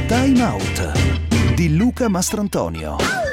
Time Out di Luca Mastrantonio.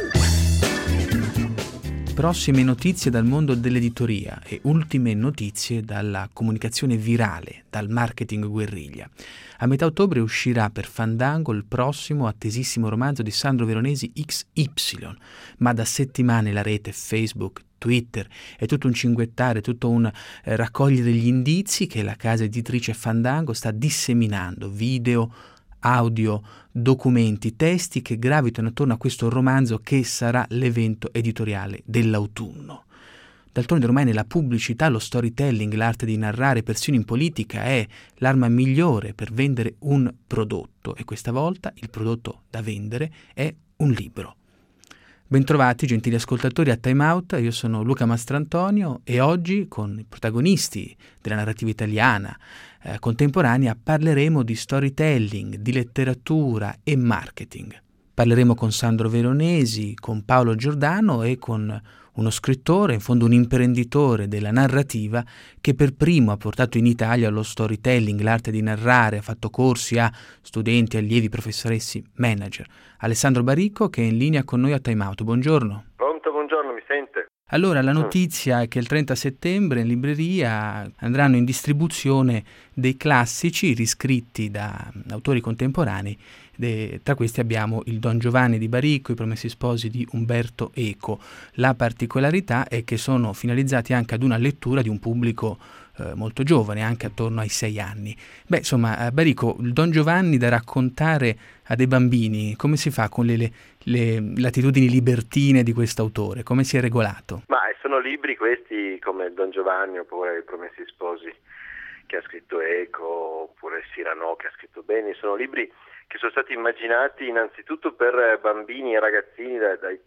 Prossime notizie dal mondo dell'editoria e ultime notizie dalla comunicazione virale, dal marketing guerriglia. A metà ottobre uscirà per Fandango il prossimo attesissimo romanzo di Sandro Veronesi XY, ma da settimane la rete Facebook, Twitter è tutto un cinguettare, tutto un raccogliere gli indizi che la casa editrice Fandango sta disseminando, video, audio, documenti, testi che gravitano attorno a questo romanzo che sarà l'evento editoriale dell'autunno. D'altronde ormai nella pubblicità lo storytelling, l'arte di narrare persino in politica, è l'arma migliore per vendere un prodotto, e questa volta il prodotto da vendere è un libro. Bentrovati gentili ascoltatori a Time Out, io sono Luca Mastrantonio e oggi con i protagonisti della narrativa italiana contemporanea parleremo di storytelling, di letteratura e marketing. Parleremo con Sandro Veronesi, con Paolo Giordano e con uno scrittore, in fondo un imprenditore della narrativa che per primo ha portato in Italia lo storytelling, l'arte di narrare, ha fatto corsi a studenti, allievi, professoressi, manager. Alessandro Baricco che è in linea con noi a Time Out. Buongiorno. Pronto, buongiorno, mi sente? Allora, la notizia è che il 30 settembre in libreria andranno in distribuzione dei classici riscritti da autori contemporanei. Tra questi abbiamo il Don Giovanni di Baricco, I Promessi Sposi di Umberto Eco. La particolarità è che sono finalizzati anche ad una lettura di un pubblico molto giovane, anche attorno ai 6 anni. Beh, insomma, Baricco, il Don Giovanni da raccontare a dei bambini, come si fa con le attitudini libertine di quest'autore? Come si è regolato? Ma sono libri questi come il Don Giovanni oppure I Promessi Sposi che ha scritto Eco, oppure Cyrano che ha scritto Beni, sono libri che sono stati immaginati innanzitutto per bambini e ragazzini dai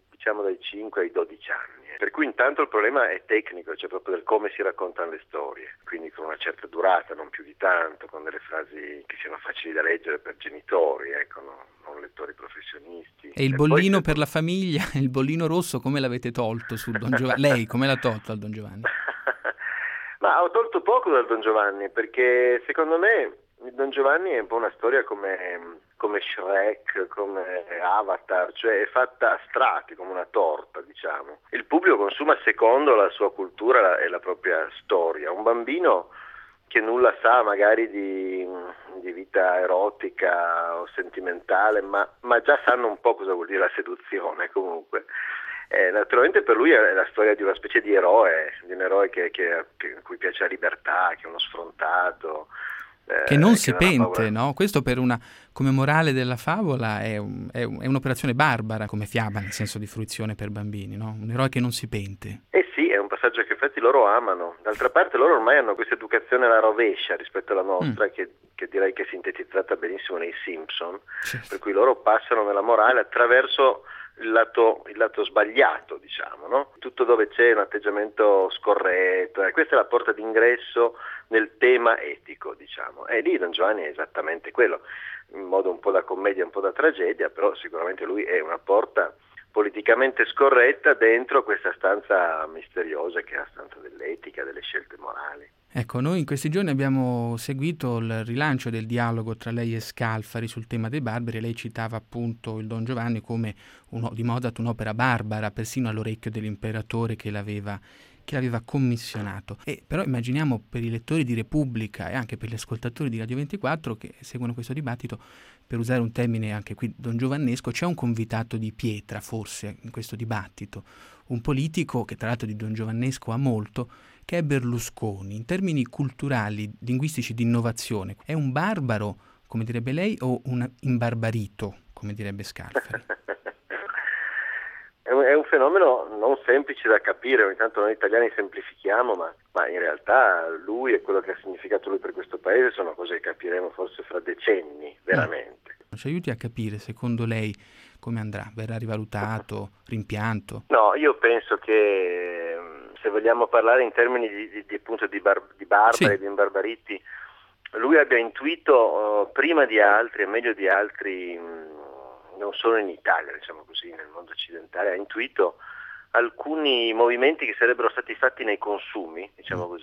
5 ai 12 anni. Per cui intanto il problema è tecnico, cioè proprio del come si raccontano le storie, quindi con una certa durata, non più di tanto, con delle frasi che siano facili da leggere per genitori, ecco, non lettori professionisti. E il bollino per la famiglia, il bollino rosso, come l'avete tolto sul Don Giovanni? Lei come l'ha tolto al Don Giovanni? Ma ho tolto poco dal Don Giovanni, perché secondo me il Don Giovanni è un po' una storia come Shrek, come Avatar, cioè è fatta a strati, come una torta, diciamo. Il pubblico consuma secondo la sua cultura e la propria storia. Un bambino che nulla sa magari di vita erotica o sentimentale, ma già sanno un po' cosa vuol dire la seduzione comunque. Naturalmente per lui è la storia di una specie di eroe, di un eroe che a cui piace la libertà, che è uno sfrontato. Che non si pente, no? Questo come morale della favola è un'operazione barbara come fiaba, nel senso di fruizione per bambini, no? Un eroe che non si pente. Sì, è un passaggio che infatti loro amano. D'altra parte loro ormai hanno questa educazione alla rovescia rispetto alla nostra, che direi che è sintetizzata benissimo nei Simpson, certo. Per cui loro passano nella morale attraverso il lato sbagliato, diciamo, no? Tutto dove c'è un atteggiamento scorretto, questa è la porta d'ingresso nel tema etico, diciamo. E lì Don Giovanni è esattamente quello, in modo un po' da commedia, un po' da tragedia, però sicuramente lui è una porta politicamente scorretta dentro questa stanza misteriosa che è la stanza dell'etica, delle scelte morali. Ecco, noi in questi giorni abbiamo seguito il rilancio del dialogo tra lei e Scalfari sul tema dei barbari. Lei citava appunto il Don Giovanni come di Modat un'opera barbara, persino all'orecchio dell'imperatore che l'aveva commissionato. Però immaginiamo per i lettori di Repubblica e anche per gli ascoltatori di Radio 24 che seguono questo dibattito, per usare un termine anche qui don giovannesco, c'è un convitato di pietra forse in questo dibattito, un politico che tra l'altro di don giovannesco ha molto, che è Berlusconi. In termini culturali, linguistici, di innovazione, è un barbaro, come direbbe lei, o un imbarbarito, come direbbe Scalfari? È un fenomeno non semplice da capire, ogni tanto noi italiani semplifichiamo, ma in realtà lui e quello che ha significato lui per questo paese sono cose che capiremo forse fra decenni, veramente. Ci aiuti a capire, secondo lei, come andrà? Verrà rivalutato, rimpianto? No, io penso che se vogliamo parlare in termini di barbari, sì, di imbarbariti, lui abbia intuito prima di altri e meglio di altri, non solo in Italia, diciamo così, nel mondo occidentale, ha intuito alcuni movimenti che sarebbero stati fatti nei consumi, diciamo così,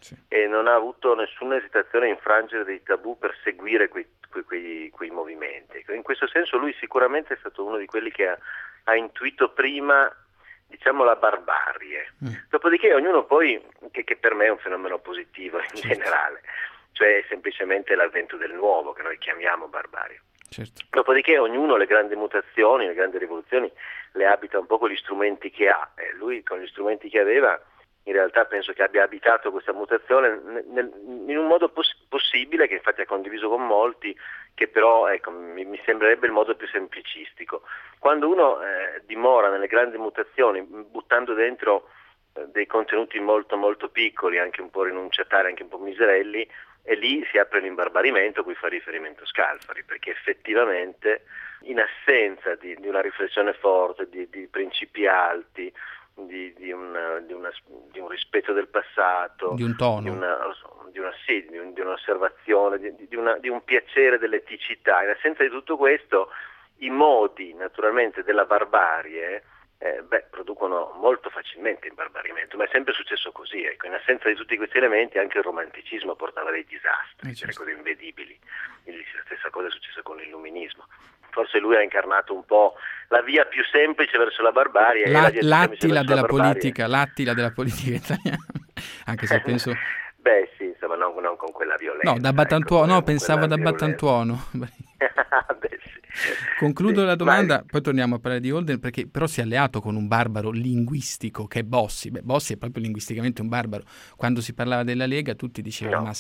e non ha avuto nessuna esitazione a infrangere dei tabù per seguire quei movimenti. In questo senso lui sicuramente è stato uno di quelli che ha intuito prima, diciamo, la barbarie. Dopodiché ognuno poi, che per me è un fenomeno positivo in generale, cioè semplicemente l'avvento del nuovo, che noi chiamiamo barbarie. Certo. Dopodiché ognuno le grandi mutazioni, le grandi rivoluzioni le abita un po' con gli strumenti che ha, e lui con gli strumenti che aveva in realtà penso che abbia abitato questa mutazione in un modo possibile, che infatti ha condiviso con molti, che però mi sembrerebbe il modo più semplicistico. Quando uno dimora nelle grandi mutazioni buttando dentro dei contenuti molto molto piccoli, anche un po' rinunciatari, anche un po' miserelli, e lì si apre l'imbarbarimento a cui fa riferimento Scalfari, perché effettivamente in assenza di una riflessione forte, di principi alti, di un rispetto del passato, di un tono, di un'osservazione, di un piacere dell'eticità, in assenza di tutto questo i modi naturalmente della barbarie producono molto facilmente imbarbarimento, ma è sempre successo così, ecco. In assenza di tutti questi elementi anche il romanticismo portava dei disastri, delle cose invedibili. La stessa cosa è successa con l'illuminismo. Forse lui ha incarnato un po' la via più semplice verso la barbarie, l'attila della politica italiana, anche se penso sì, insomma, non con quella violenza. No, da Battantuono, pensavo da Battantuono. Concludo la domanda, vai. Poi torniamo a parlare di Holden, perché però si è alleato con un barbaro linguistico che è Bossi. Bossi è proprio linguisticamente un barbaro. Quando si parlava della Lega tutti dicevano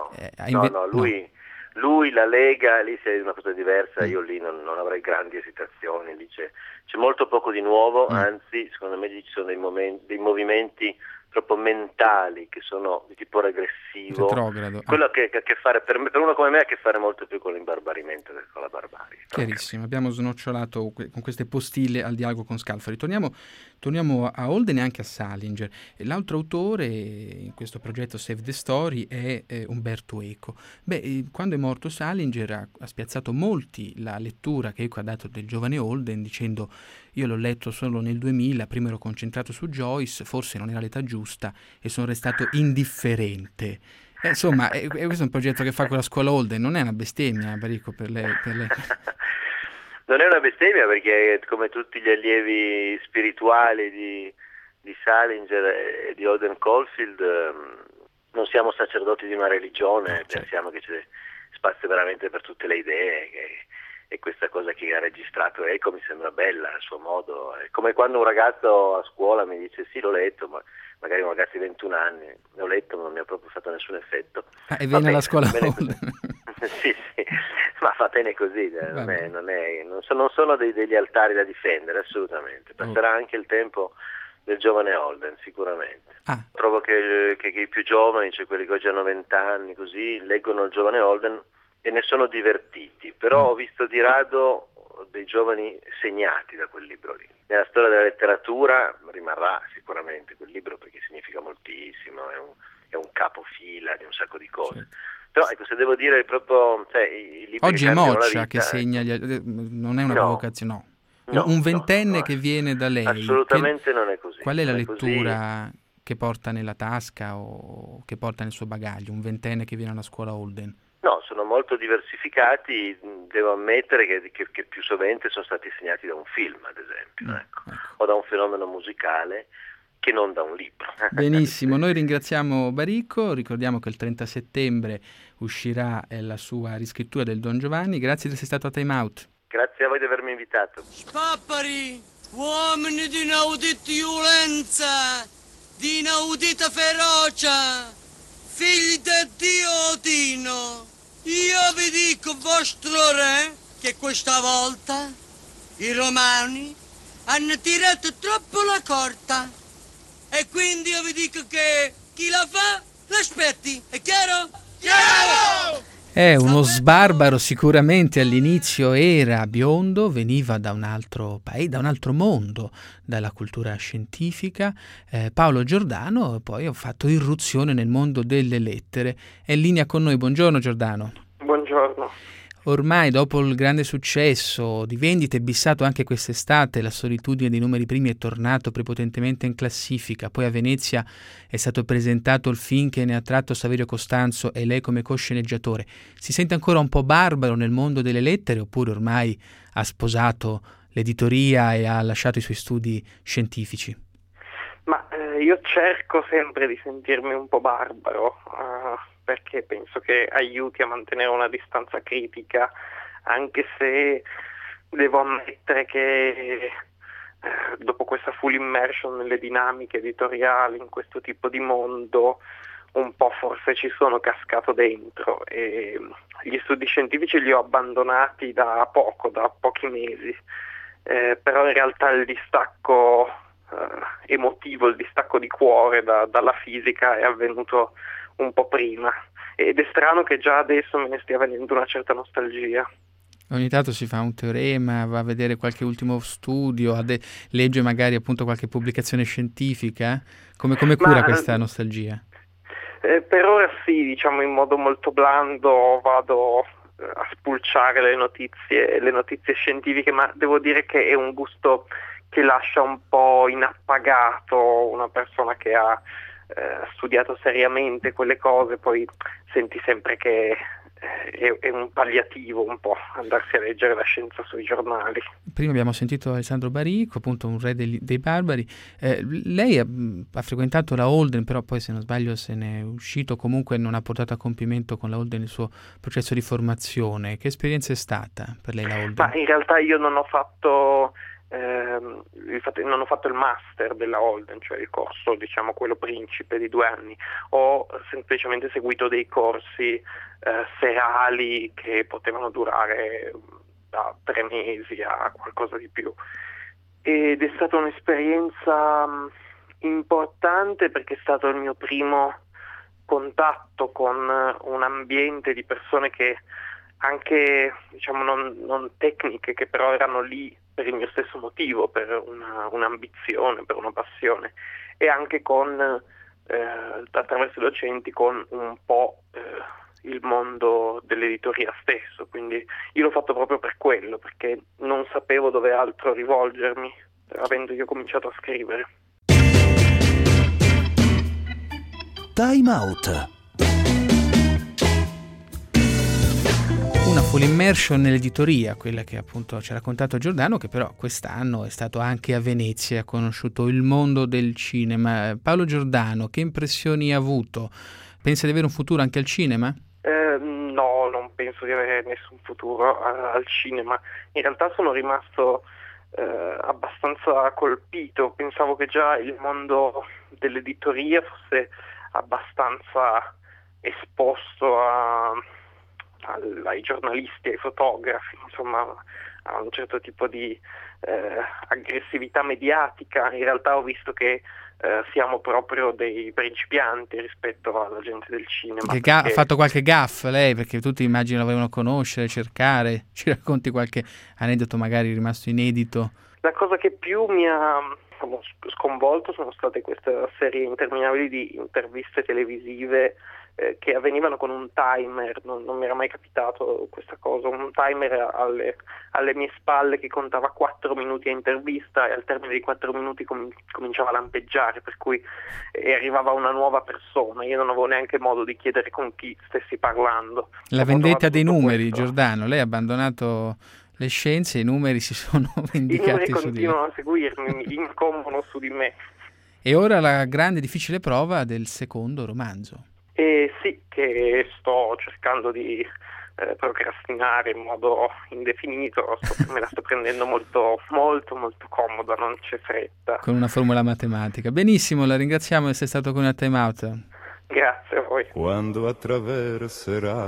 lui, la Lega, lì sei una cosa diversa, io lì non avrei grandi esitazioni, lì c'è molto poco di nuovo, anzi secondo me ci sono dei movimenti troppo mentali che sono di tipo regressivo. Retrogrado. Quello che ha a che fare, per uno come me, ha a che fare molto più con l'imbarbarimento che con la barbarie. Chiarissimo, abbiamo snocciolato con queste postille al dialogo con Scalfari. Torniamo a Holden e anche a Salinger. L'altro autore in questo progetto Save the Story è Umberto Eco. Quando è morto Salinger ha spiazzato molti la lettura che Eco ha dato del giovane Holden, dicendo: io l'ho letto solo nel 2000, prima ero concentrato su Joyce, forse non era l'età giusta e sono restato indifferente. Insomma, questo è un progetto che fa con la scuola Holden, non è una bestemmia, Barico, per lei? Non è una bestemmia, perché come tutti gli allievi spirituali di Salinger e di Holden Caulfield non siamo sacerdoti di una religione, pensiamo che c'è spazio veramente per tutte le idee, e questa cosa che ha registrato Eco mi sembra bella a suo modo. È come quando un ragazzo a scuola mi dice sì, l'ho letto, ma magari un ragazzo di 21 anni, l'ho letto ma non mi ha proprio fatto nessun effetto. E viene alla scuola Holden. sì, ma va bene così, non sono degli altari da difendere, assolutamente. Passerà anche il tempo del giovane Holden, sicuramente. Trovo che i più giovani, cioè quelli che oggi hanno 20 anni, così, leggono il giovane Holden e ne sono divertiti, però ho visto di rado dei giovani segnati da quel libro lì. Nella storia della letteratura rimarrà sicuramente quel libro, perché significa moltissimo, è un capofila di un sacco di cose. Però ecco, se devo dire proprio, i libri oggi che è vita, Moccia che segna, non è una provocazione, un ventenne che viene da lei. Assolutamente non è così. Qual è la lettura che porta nella tasca o che porta nel suo bagaglio, un ventenne che viene alla scuola Holden? No, sono molto diversificati, devo ammettere che più sovente sono stati segnati da un film, ad esempio, o da un fenomeno musicale, che non da un libro. Benissimo, noi ringraziamo Barico, ricordiamo che il 30 settembre uscirà la sua riscrittura del Don Giovanni. Grazie di essere stato a Time Out. Grazie a voi di avermi invitato. Spappari, uomini di inaudita violenza, di inaudita ferocia, figli di Dio Odino, io vi dico, vostro re, che questa volta i romani hanno tirato troppo la corda, e quindi io vi dico che chi la fa l'aspetti, è chiaro? Chiaro! È uno sbarbaro, sicuramente all'inizio era biondo, veniva da un altro paese, da un altro mondo, dalla cultura scientifica. Paolo Giordano poi ha fatto irruzione nel mondo delle lettere. È in linea con noi. Buongiorno Giordano. Buongiorno. Ormai dopo il grande successo di vendite bissato anche quest'estate, la solitudine dei numeri primi è tornato prepotentemente in classifica. Poi a Venezia è stato presentato il film che ne ha tratto Saverio Costanzo e lei come co-sceneggiatore. Si sente ancora un po' barbaro nel mondo delle lettere oppure ormai ha sposato l'editoria e ha lasciato i suoi studi scientifici? Ma io cerco sempre di sentirmi un po' barbaro, perché penso che aiuti a mantenere una distanza critica, anche se devo ammettere che dopo questa full immersion nelle dinamiche editoriali, in questo tipo di mondo, un po' forse ci sono cascato dentro e gli studi scientifici li ho abbandonati da poco, da pochi mesi, però in realtà il distacco emotivo, il distacco di cuore dalla fisica è avvenuto un po' prima ed è strano che già adesso me ne stia venendo una certa nostalgia. Ogni tanto si fa un teorema, va a vedere qualche ultimo studio, legge magari appunto qualche pubblicazione scientifica. Come cura questa nostalgia? Per ora sì, diciamo in modo molto blando vado a spulciare le notizie scientifiche, ma devo dire che è un gusto che lascia un po' inappagato una persona che ha studiato seriamente quelle cose, poi senti sempre che è un palliativo un po' andarsi a leggere la scienza sui giornali. Prima abbiamo sentito Alessandro Baricco, appunto un re dei barbari. Lei ha frequentato la Holden, però poi se non sbaglio se ne è uscito, comunque non ha portato a compimento con la Holden il suo processo di formazione. Che esperienza è stata per lei la Holden? Ma in realtà io non ho fatto il master della Holden, cioè il corso, diciamo quello principe di 2 anni. Ho semplicemente seguito dei corsi serali che potevano durare da 3 mesi a qualcosa di più, ed è stata un'esperienza importante perché è stato il mio primo contatto con un ambiente di persone che anche, diciamo, non tecniche, che però erano lì per il mio stesso motivo, per un'ambizione, per una passione, e anche con attraverso i docenti con un po' il mondo dell'editoria stesso. Quindi io l'ho fatto proprio per quello, perché non sapevo dove altro rivolgermi, avendo io cominciato a scrivere. Time Out. Una full immersion nell'editoria, quella che appunto ci ha raccontato Giordano, che però quest'anno è stato anche a Venezia, ha conosciuto il mondo del cinema. Paolo Giordano, che impressioni ha avuto? Pensa di avere un futuro anche al cinema? No, non penso di avere nessun futuro al cinema. In realtà sono rimasto abbastanza colpito. Pensavo che già il mondo dell'editoria fosse abbastanza esposto ai giornalisti, ai fotografi, insomma a un certo tipo di aggressività mediatica. In realtà ho visto che siamo proprio dei principianti rispetto alla gente del cinema. Ha fatto qualche gaff lei? Perché tutti immagino la volevano conoscere, cercare. Ci racconti qualche aneddoto magari rimasto inedito? La cosa che più mi ha sconvolto sono state queste serie interminabili di interviste televisive che avvenivano con un timer. Non mi era mai capitato questa cosa, un timer alle mie spalle che contava 4 minuti a intervista, e al termine dei 4 minuti cominciava a lampeggiare, per cui arrivava una nuova persona. Io non avevo neanche modo di chiedere con chi stessi parlando. La vendetta dei numeri, Giordano. Lei ha abbandonato le scienze, i numeri si sono vendicati su di lei. I numeri continuano a seguirmi, mi incombono su di me. E ora la grande difficile prova del secondo romanzo. Sì, che sto cercando di procrastinare in modo indefinito. Me la sto prendendo molto molto molto comoda, non c'è fretta. Con una formula matematica. Benissimo, la ringraziamo di essere stato con noi a Time Out. Grazie a voi. Quando attraverserà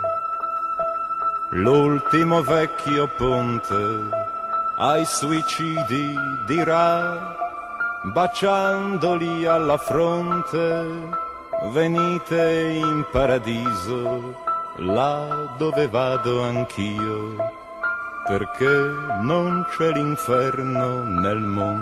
l'ultimo vecchio ponte, ai suicidi dirà, baciandoli alla fronte: venite in paradiso, là dove vado anch'io, perché non c'è l'inferno nel mondo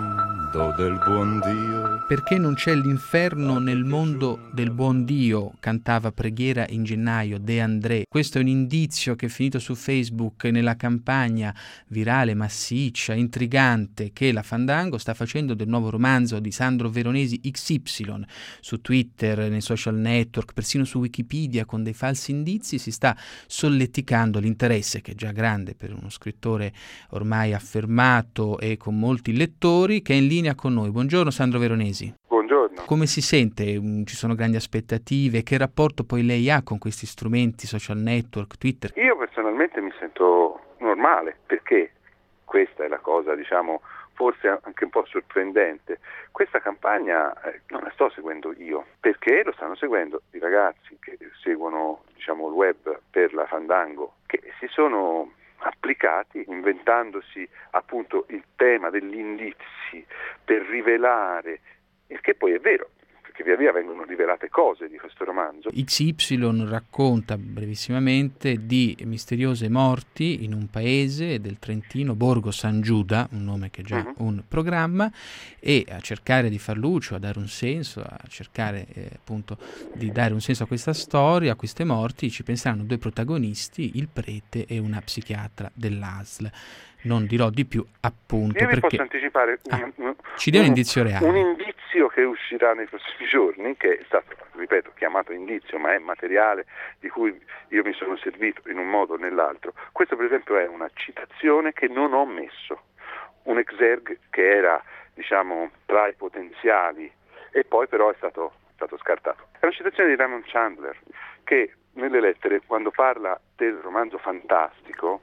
Do del buon Dio. Perché non c'è l'inferno nel mondo del buon Dio, cantava Preghiera in gennaio De André. Questo è un indizio che è finito su Facebook nella campagna virale, massiccia, intrigante che la Fandango sta facendo del nuovo romanzo di Sandro Veronesi XY. Su Twitter, nei social network, persino su Wikipedia, con dei falsi indizi si sta solleticando l'interesse, che è già grande per uno scrittore ormai affermato e con molti lettori, che è in linea con noi. Buongiorno Sandro Veronesi. Buongiorno. Come si sente? Ci sono grandi aspettative? Che rapporto poi lei ha con questi strumenti, social network, Twitter? Io personalmente mi sento normale, perché questa è la cosa, diciamo, forse anche un po' sorprendente. Questa campagna non la sto seguendo io, perché lo stanno seguendo i ragazzi che seguono, diciamo, il web per la Fandango, che si sono applicati inventandosi appunto il tema degli indizi per rivelare, il che poi è vero, perché via via vengono rivelate cose di questo romanzo. XY racconta brevissimamente di misteriose morti in un paese del Trentino, Borgo San Giuda, un nome che è già un programma, e a cercare di far luce, a dare un senso, a cercare appunto di dare un senso a questa storia, a queste morti, ci penseranno due protagonisti, il prete e una psichiatra dell'ASL. Non dirò di più, appunto, io vi perché posso anticipare ci dia un indizio reale. Un indizio che uscirà nei prossimi giorni, che è stato, ripeto, chiamato indizio, ma è materiale di cui io mi sono servito in un modo o nell'altro. Questo per esempio è una citazione che non ho messo, un exerg che era, diciamo, tra i potenziali e poi però è stato scartato. È una citazione di Raymond Chandler, che nelle lettere, quando parla del romanzo fantastico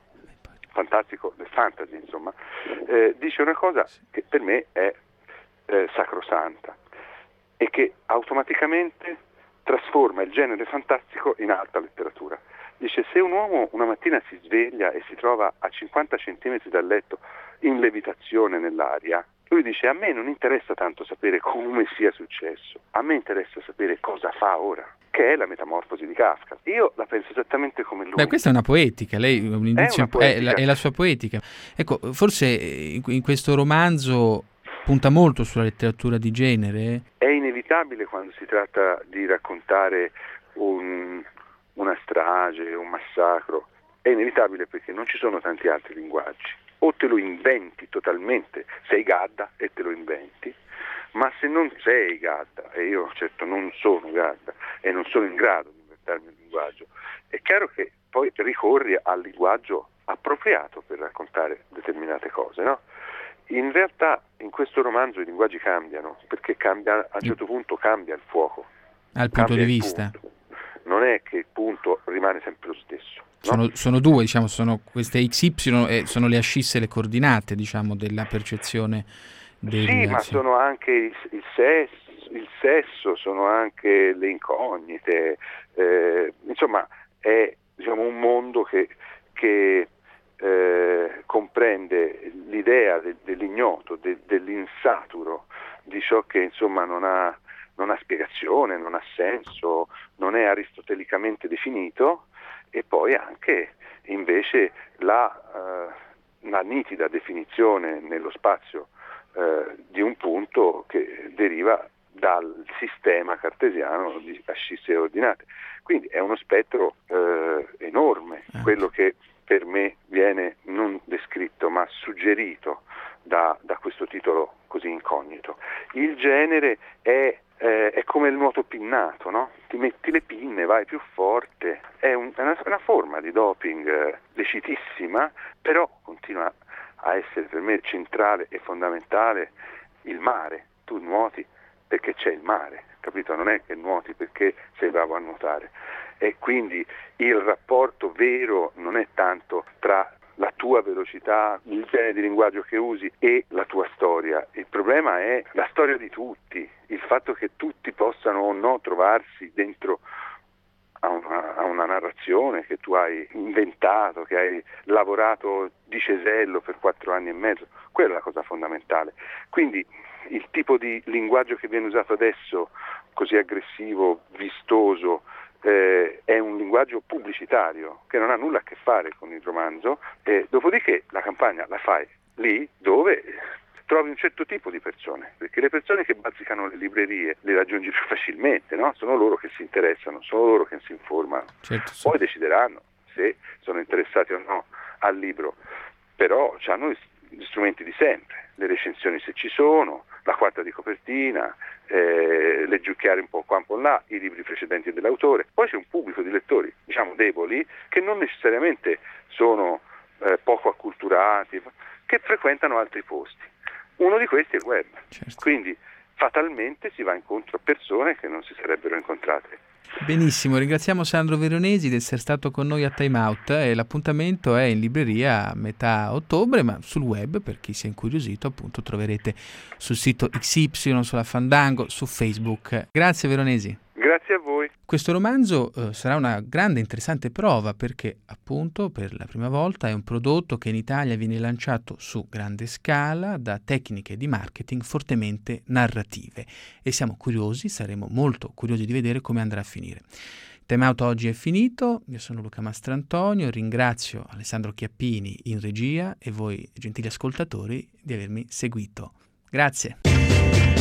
del fantasy, insomma, dice una cosa che per me è sacrosanta e che automaticamente trasforma il genere fantastico in alta letteratura. Dice: se un uomo una mattina si sveglia e si trova a 50 centimetri dal letto in levitazione nell'aria, lui dice: a me non interessa tanto sapere come sia successo, a me interessa sapere cosa fa ora, che è la metamorfosi di Kafka. Io la penso esattamente come lui. Beh, questa è una poetica, lei un indizio è la sua poetica. Ecco, forse in questo romanzo punta molto sulla letteratura di genere. È inevitabile quando si tratta di raccontare una strage, un massacro, è inevitabile perché non ci sono tanti altri linguaggi. O te lo inventi totalmente, sei Gadda e te lo inventi, ma se non sei Gadda, e io certo non sono Gadda e non sono in grado di inventarmi un linguaggio, è chiaro che poi ricorri al linguaggio appropriato per raccontare determinate cose, no? In realtà in questo romanzo i linguaggi cambiano, perché a un certo punto cambia il fuoco. Al punto di vista. Punto. Non è che il punto rimane sempre lo stesso. No? Sono due, diciamo, sono queste XY e sono le ascisse, le coordinate, diciamo, della percezione del... Sì, ma sono anche il sesso, sono anche le incognite, insomma è, diciamo, un mondo che comprende l'idea dell'ignoto, dell'insaturo, di ciò che insomma non ha spiegazione, non ha senso, non è aristotelicamente definito, e poi anche invece la nitida definizione nello spazio di un punto che deriva dal sistema cartesiano di ascisse ordinate. Quindi è uno spettro enorme, quello che per me viene non descritto ma suggerito da questo titolo così incognito. Il genere è come il nuoto pinnato, no? Ti metti le pinne, vai più forte, è una forma di doping lecitissima, però continua a essere per me centrale e fondamentale il mare. Tu nuoti perché c'è il mare, capito? Non è che nuoti perché sei bravo a nuotare. E quindi il rapporto vero non è tanto tra la tua velocità, il genere di linguaggio che usi e la tua storia. Il problema è la storia di tutti, il fatto che tutti possano o no trovarsi dentro a una narrazione che tu hai inventato, che hai lavorato di cesello per 4 anni e mezzo. Quella è la cosa fondamentale. Quindi il tipo di linguaggio che viene usato adesso, così aggressivo, vistoso, è un linguaggio pubblicitario che non ha nulla a che fare con il romanzo, dopodiché la campagna la fai lì dove trovi un certo tipo di persone, perché le persone che bazzicano le librerie le raggiungi più facilmente, no? Sono loro che si interessano, sono loro che si informano, poi decideranno se sono interessati o no al libro, però hanno gli strumenti di sempre, le recensioni se ci sono, la quarta di copertina, leggiucchiare un po' qua un po' là, i libri precedenti dell'autore. Poi c'è un pubblico di lettori, diciamo deboli, che non necessariamente sono poco acculturati, che frequentano altri posti. Uno di questi è il web, quindi fatalmente si va incontro a persone che non si sarebbero incontrate. Benissimo, ringraziamo Sandro Veronesi di essere stato con noi a Time Out, e l'appuntamento è in libreria a metà ottobre, ma sul web, per chi si è incuriosito, appunto troverete sul sito XY, sulla Fandango, su Facebook. Grazie Veronesi. Grazie a voi. Questo romanzo sarà una grande interessante prova, perché appunto per la prima volta è un prodotto che in Italia viene lanciato su grande scala da tecniche di marketing fortemente narrative, e siamo curiosi, saremo molto curiosi di vedere come andrà a finire. Time Out oggi è finito, io sono Luca Mastrantonio, ringrazio Alessandro Chiappini in regia e voi gentili ascoltatori di avermi seguito. Grazie.